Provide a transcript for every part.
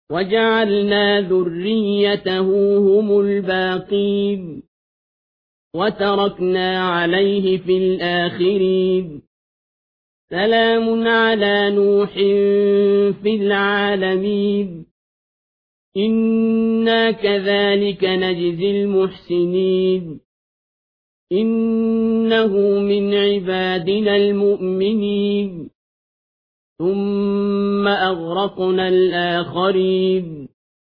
وجعلنا ذريته هم الباقين وتركنا عليه في الآخرين سلام على نوح في العالمين إنا كذلك نجزي المحسنين إنه من عبادنا المؤمنين ثم أغرقنا الآخرين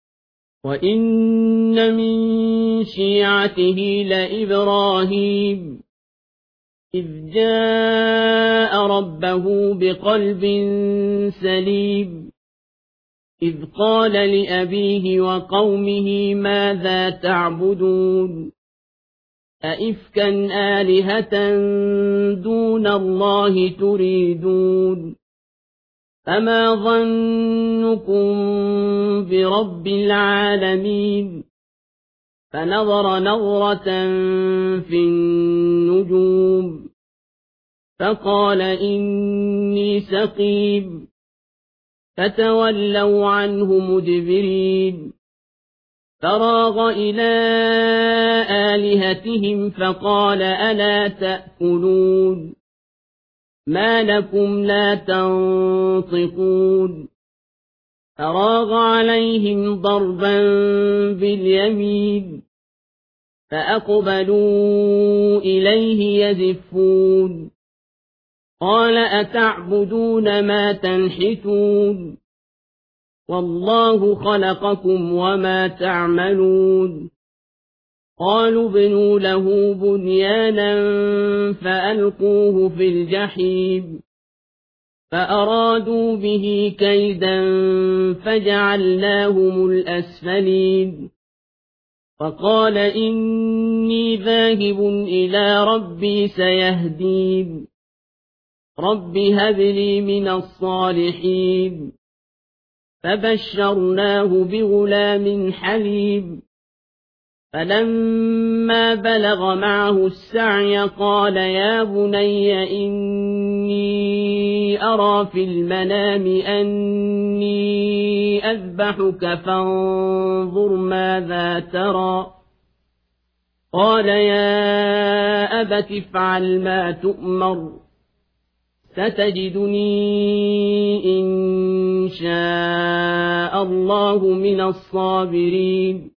وإن من شيعته لإبراهيم إذ جاء ربه بقلب سليم إذ قال لأبيه وقومه ماذا تعبدون أئفكا آلهة دون الله تريدون فما ظنكم برب العالمين فنظر نظرة في النجوم فقال إني سقيم فتولوا عنه مدبرين فراغ إلى آلهتهم فقال ألا تأكلون ما لكم لا تنطقون فراغ عليهم ضربا باليمين فأقبلوا إليه يزفون قال أتعبدون ما تنحتون والله خلقكم وما تعملون قالوا ابنوا له بنيانا فألقوه في الجحيم فأرادوا به كيدا فجعلناهم الأسفلين فقال إني ذاهب إلى ربي سيهدين رب هب لي من الصالحين فبشرناه بغلام حليم فلما بلغ معه السعي قال يا بني إني أرى في المنام أني أذبحك فانظر ماذا ترى قال يا أبت افعل ما تؤمر ستجدني إن شاء الله من الصابرين